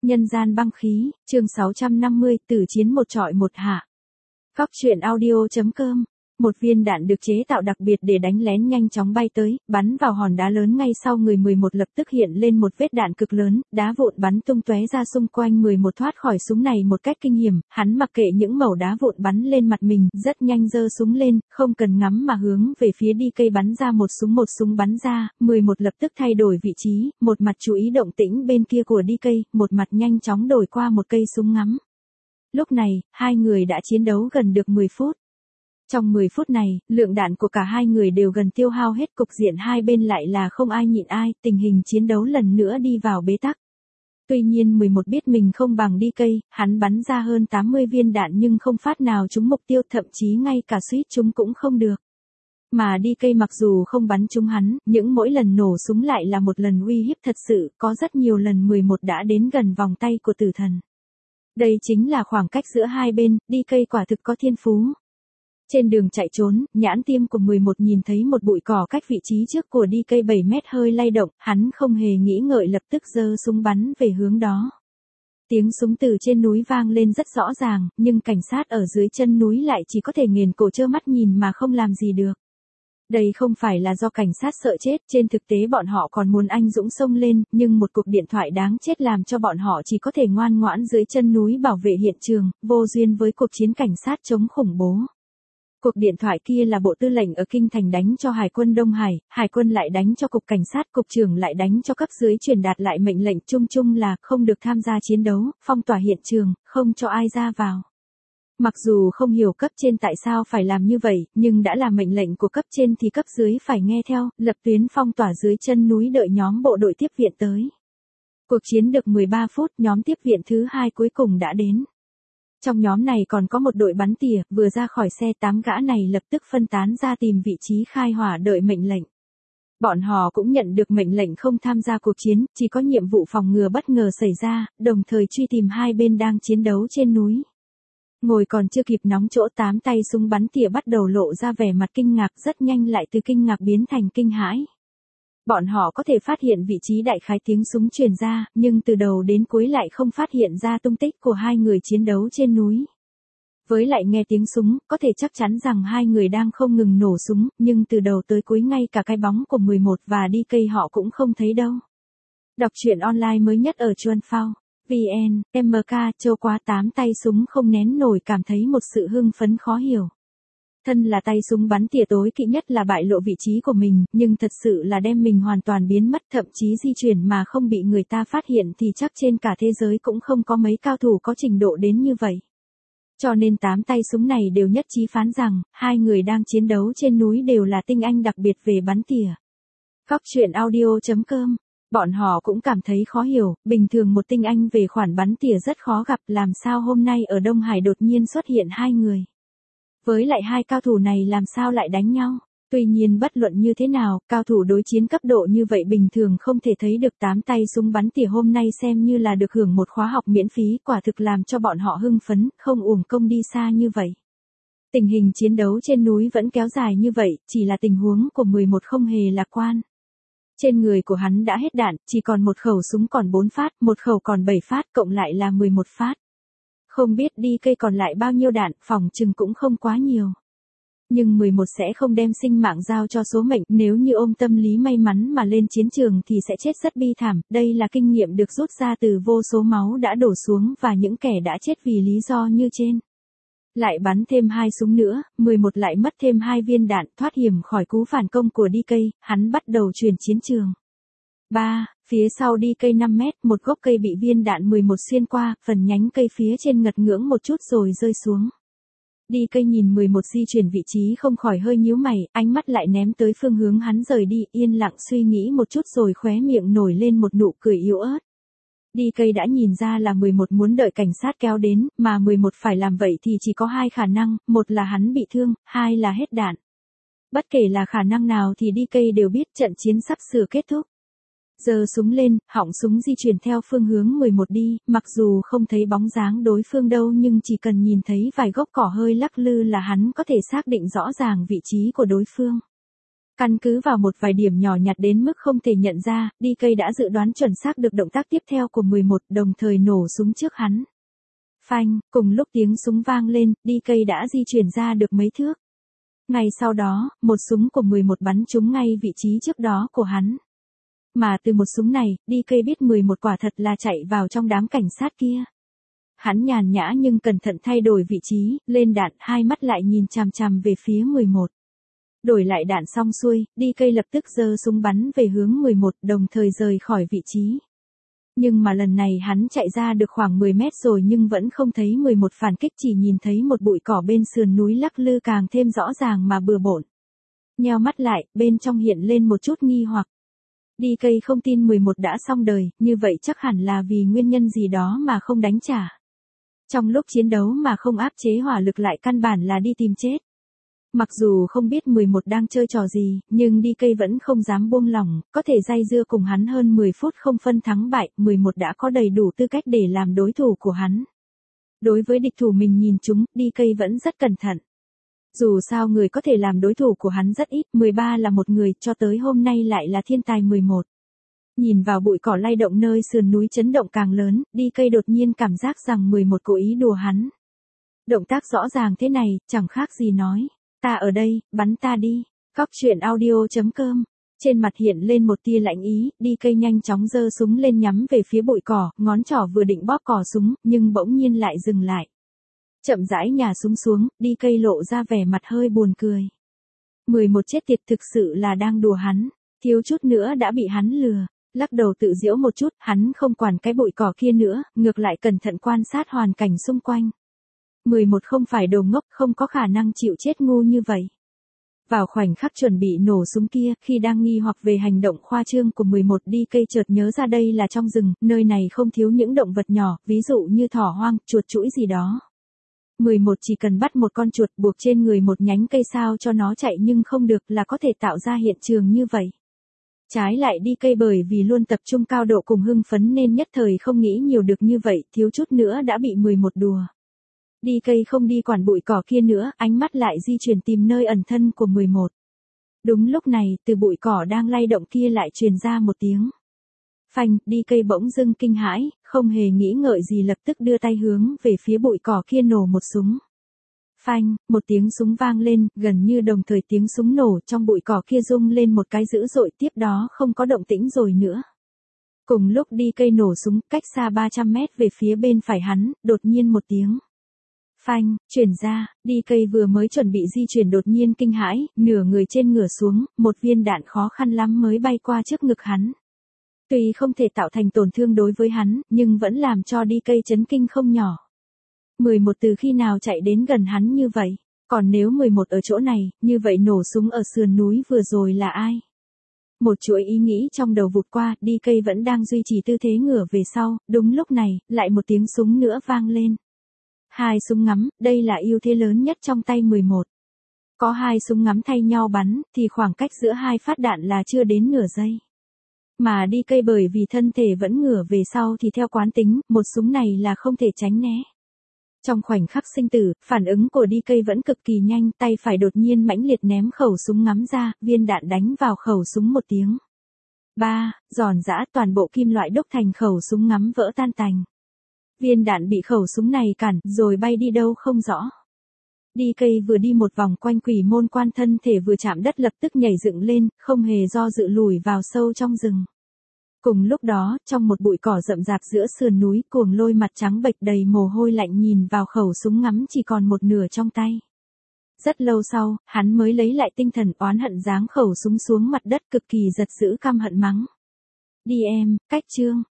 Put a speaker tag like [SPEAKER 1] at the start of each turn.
[SPEAKER 1] Nhân gian băng khí, chương 650, tử chiến một trọi một hạ. Góc truyện audio.com. Một viên đạn được chế tạo đặc biệt để đánh lén nhanh chóng bay tới, bắn vào hòn đá lớn ngay sau người 11 lập tức hiện lên một vết đạn cực lớn, đá vụn bắn tung tóe ra xung quanh 11 thoát khỏi súng này một cách kinh hiểm, hắn mặc kệ những mẩu đá vụn bắn lên mặt mình, rất nhanh giơ súng lên, không cần ngắm mà hướng về phía đi cây bắn ra một súng bắn ra, 11 lập tức thay đổi vị trí, một mặt chú ý động tĩnh bên kia của đi cây, một mặt nhanh chóng đổi qua một cây súng ngắm. Lúc này, hai người đã chiến đấu gần được 10 phút. Trong 10 phút này, lượng đạn của cả hai người đều gần tiêu hao hết, cục diện hai bên lại là không ai nhịn ai, tình hình chiến đấu lần nữa đi vào bế tắc. Tuy nhiên 11 biết mình không bằng đi cây, hắn bắn ra hơn 80 viên đạn nhưng không phát nào trúng mục tiêu, thậm chí ngay cả suýt trúng cũng không được. Mà đi cây mặc dù không bắn trúng hắn, những mỗi lần nổ súng lại là một lần uy hiếp thật sự, có rất nhiều lần 11 đã đến gần vòng tay của tử thần. Đây chính là khoảng cách giữa hai bên, đi cây quả thực có thiên phú. Trên đường chạy trốn, nhãn tiêm của 11 nhìn thấy một bụi cỏ cách vị trí trước của đi cây 7 mét hơi lay động, hắn không hề nghĩ ngợi lập tức giơ súng bắn về hướng đó. Tiếng súng từ trên núi vang lên rất rõ ràng, nhưng cảnh sát ở dưới chân núi lại chỉ có thể nghiền cổ trơ mắt nhìn mà không làm gì được. Đây không phải là do cảnh sát sợ chết, trên thực tế bọn họ còn muốn anh dũng xông lên, nhưng một cuộc điện thoại đáng chết làm cho bọn họ chỉ có thể ngoan ngoãn dưới chân núi bảo vệ hiện trường, vô duyên với cuộc chiến cảnh sát chống khủng bố. Cuộc điện thoại kia là Bộ Tư lệnh ở Kinh Thành đánh cho Hải quân Đông Hải, Hải quân lại đánh cho Cục Cảnh sát, Cục trưởng lại đánh cho cấp dưới, truyền đạt lại mệnh lệnh chung chung là không được tham gia chiến đấu, phong tỏa hiện trường, không cho ai ra vào. Mặc dù không hiểu cấp trên tại sao phải làm như vậy, nhưng đã là mệnh lệnh của cấp trên thì cấp dưới phải nghe theo, lập tuyến phong tỏa dưới chân núi đợi nhóm bộ đội tiếp viện tới. Cuộc chiến được 13 phút, nhóm tiếp viện thứ hai cuối cùng đã đến. Trong nhóm này còn có một đội bắn tỉa, vừa ra khỏi xe 8 gã này lập tức phân tán ra tìm vị trí khai hỏa đợi mệnh lệnh. Bọn họ cũng nhận được mệnh lệnh không tham gia cuộc chiến, chỉ có nhiệm vụ phòng ngừa bất ngờ xảy ra, đồng thời truy tìm hai bên đang chiến đấu trên núi. Ngồi còn chưa kịp nóng chỗ, 8 tay súng bắn tỉa bắt đầu lộ ra vẻ mặt kinh ngạc, rất nhanh lại từ kinh ngạc biến thành kinh hãi. Bọn họ có thể phát hiện vị trí đại khái tiếng súng truyền ra, nhưng từ đầu đến cuối lại không phát hiện ra tung tích của hai người chiến đấu trên núi. Với lại nghe tiếng súng, có thể chắc chắn rằng hai người đang không ngừng nổ súng, nhưng từ đầu tới cuối ngay cả cái bóng của 11 và đi cây họ cũng không thấy đâu. Đọc truyện online mới nhất ở Chuan Phao, VN, MK, châu quá 8 tay súng không nén nổi cảm thấy một sự hưng phấn khó hiểu. Thân là tay súng bắn tỉa tối kỵ nhất là bại lộ vị trí của mình, nhưng thật sự là đem mình hoàn toàn biến mất, thậm chí di chuyển mà không bị người ta phát hiện thì chắc trên cả thế giới cũng không có mấy cao thủ có trình độ đến như vậy. Cho nên 8 tay súng này đều nhất trí phán rằng, hai người đang chiến đấu trên núi đều là tinh anh đặc biệt về bắn tỉa. Góc truyện audio.com. Bọn họ cũng cảm thấy khó hiểu, bình thường một tinh anh về khoản bắn tỉa rất khó gặp, làm sao hôm nay ở Đông Hải đột nhiên xuất hiện hai người. Với lại hai cao thủ này làm sao lại đánh nhau? Tuy nhiên bất luận như thế nào, cao thủ đối chiến cấp độ như vậy bình thường không thể thấy được. 8 tay súng bắn tỉa hôm nay xem như là được hưởng một khóa học miễn phí, quả thực làm cho bọn họ hưng phấn, không uổng công đi xa như vậy. Tình hình chiến đấu trên núi vẫn kéo dài như vậy, chỉ là tình huống của 11 không hề lạc quan. Trên người của hắn đã hết đạn, chỉ còn một khẩu súng còn 4 phát, một khẩu còn 7 phát, cộng lại là 11 phát. Không biết đi cây còn lại bao nhiêu đạn, phòng chừng cũng không quá nhiều. Nhưng 11 sẽ không đem sinh mạng giao cho số mệnh, nếu như ôm tâm lý may mắn mà lên chiến trường thì sẽ chết rất bi thảm, đây là kinh nghiệm được rút ra từ vô số máu đã đổ xuống và những kẻ đã chết vì lý do như trên. Lại bắn thêm 2 súng nữa, 11 lại mất thêm 2 viên đạn, thoát hiểm khỏi cú phản công của đi cây, hắn bắt đầu chuyển chiến trường. 3. Phía sau đi cây 5 mét, một gốc cây bị viên đạn 11 xuyên qua, phần nhánh cây phía trên ngật ngưỡng một chút rồi rơi xuống. Đi cây nhìn 11 di chuyển vị trí không khỏi hơi nhíu mày, ánh mắt lại ném tới phương hướng hắn rời đi, yên lặng suy nghĩ một chút rồi khóe miệng nổi lên một nụ cười yếu ớt. Đi cây đã nhìn ra là 11 muốn đợi cảnh sát kéo đến, mà 11 phải làm vậy thì chỉ có hai khả năng, một là hắn bị thương, hai là hết đạn. Bất kể là khả năng nào thì đi cây đều biết trận chiến sắp sửa kết thúc. Giơ súng lên, họng súng di chuyển theo phương hướng 11 đi, mặc dù không thấy bóng dáng đối phương đâu nhưng chỉ cần nhìn thấy vài gốc cỏ hơi lắc lư là hắn có thể xác định rõ ràng vị trí của đối phương. Căn cứ vào một vài điểm nhỏ nhặt đến mức không thể nhận ra, DK đã dự đoán chuẩn xác được động tác tiếp theo của 11, đồng thời nổ súng trước hắn. Phanh, cùng lúc tiếng súng vang lên, DK đã di chuyển ra được mấy thước. Ngay sau đó, một súng của 11 bắn trúng ngay vị trí trước đó của hắn. Mà từ một súng này, DK biết 11 quả thật là chạy vào trong đám cảnh sát kia. Hắn nhàn nhã nhưng cẩn thận thay đổi vị trí, lên đạn, hai mắt lại nhìn chằm chằm về phía 11. Đổi lại đạn xong xuôi, DK lập tức giơ súng bắn về hướng 11, đồng thời rời khỏi vị trí. Nhưng mà lần này hắn chạy ra được khoảng 10 mét rồi nhưng vẫn không thấy 11 phản kích, chỉ nhìn thấy một bụi cỏ bên sườn núi lắc lư càng thêm rõ ràng mà bừa bộn. Nheo mắt lại, bên trong hiện lên một chút nghi hoặc. DK không tin 11 đã xong đời, như vậy chắc hẳn là vì nguyên nhân gì đó mà không đánh trả. Trong lúc chiến đấu mà không áp chế hỏa lực lại căn bản là đi tìm chết. Mặc dù không biết 11 đang chơi trò gì, nhưng DK vẫn không dám buông lỏng, có thể dây dưa cùng hắn hơn 10 phút không phân thắng bại, 11 đã có đầy đủ tư cách để làm đối thủ của hắn. Đối với địch thủ mình nhìn chúng, DK vẫn rất cẩn thận. Dù sao người có thể làm đối thủ của hắn rất ít, 13 là một người, cho tới hôm nay lại là thiên tài 11. Nhìn vào bụi cỏ lay động nơi sườn núi chấn động càng lớn, DK đột nhiên cảm giác rằng 11 cố ý đùa hắn. Động tác rõ ràng thế này, chẳng khác gì nói. Ta ở đây, bắn ta đi. Cóc truyện audio.com. Trên mặt hiện lên một tia lạnh ý, DK nhanh chóng giơ súng lên nhắm về phía bụi cỏ, ngón trỏ vừa định bóp cò súng, nhưng bỗng nhiên lại dừng lại. Chậm rãi nhả súng xuống, DK lộ ra vẻ mặt hơi buồn cười. 11 chết tiệt, thực sự là đang đùa hắn, thiếu chút nữa đã bị hắn lừa. Lắc đầu tự giễu một chút, hắn không quản cái bụi cỏ kia nữa, ngược lại cẩn thận quan sát hoàn cảnh xung quanh. 11 không phải đồ ngốc, không có khả năng chịu chết ngu như vậy. Vào khoảnh khắc chuẩn bị nổ súng kia, khi đang nghi hoặc về hành động khoa trương của 11, DK chợt nhớ ra đây là trong rừng, nơi này không thiếu những động vật nhỏ, ví dụ như thỏ hoang, chuột chũi gì đó. 11 chỉ cần bắt một con chuột buộc trên người một nhánh cây sao cho nó chạy nhưng không được là có thể tạo ra hiện trường như vậy. Trái lại DK bởi vì luôn tập trung cao độ cùng hưng phấn nên nhất thời không nghĩ nhiều được như vậy, thiếu chút nữa đã bị 11 đùa. DK không đi quản bụi cỏ kia nữa, ánh mắt lại di chuyển tìm nơi ẩn thân của 11. Đúng lúc này, từ bụi cỏ đang lay động kia lại truyền ra một tiếng. Phanh, DK bỗng dưng kinh hãi, không hề nghĩ ngợi gì lập tức đưa tay hướng về phía bụi cỏ kia nổ một súng. Phanh, một tiếng súng vang lên, gần như đồng thời tiếng súng nổ, trong bụi cỏ kia rung lên một cái dữ dội, tiếp đó không có động tĩnh rồi nữa. Cùng lúc DK nổ súng, cách xa 300 mét về phía bên phải hắn, đột nhiên một tiếng. Phanh, chuyển ra, DK vừa mới chuẩn bị di chuyển đột nhiên kinh hãi, nửa người trên ngửa xuống, một viên đạn khó khăn lắm mới bay qua trước ngực hắn. Tuy không thể tạo thành tổn thương đối với hắn, nhưng vẫn làm cho DK chấn kinh không nhỏ. 11 từ khi nào chạy đến gần hắn như vậy? Còn nếu 11 ở chỗ này, như vậy nổ súng ở sườn núi vừa rồi là ai? Một chuỗi ý nghĩ trong đầu vụt qua, DK vẫn đang duy trì tư thế ngửa về sau, đúng lúc này, lại một tiếng súng nữa vang lên. Hai súng ngắm, đây là ưu thế lớn nhất trong tay 11. Có hai súng ngắm thay nhau bắn, thì khoảng cách giữa hai phát đạn là chưa đến nửa giây. Mà DK bởi vì thân thể vẫn ngửa về sau thì theo quán tính, một súng này là không thể tránh né. Trong khoảnh khắc sinh tử, phản ứng của DK vẫn cực kỳ nhanh, tay phải đột nhiên mãnh liệt ném khẩu súng ngắm ra, viên đạn đánh vào khẩu súng một tiếng. Giòn giã, toàn bộ kim loại đúc thành khẩu súng ngắm vỡ tan tành. Viên đạn bị khẩu súng này cản, rồi bay đi đâu không rõ. DK vừa đi một vòng quanh quỷ môn quan, thân thể vừa chạm đất lập tức nhảy dựng lên, không hề do dự lùi vào sâu trong rừng. Cùng lúc đó, trong một bụi cỏ rậm rạp giữa sườn núi, Cuồng Lôi mặt trắng bệch đầy mồ hôi lạnh nhìn vào khẩu súng ngắm chỉ còn một nửa trong tay. Rất lâu sau, hắn mới lấy lại tinh thần, oán hận giáng khẩu súng xuống mặt đất, cực kỳ giật dữ căm hận mắng. Đi em, cách chương.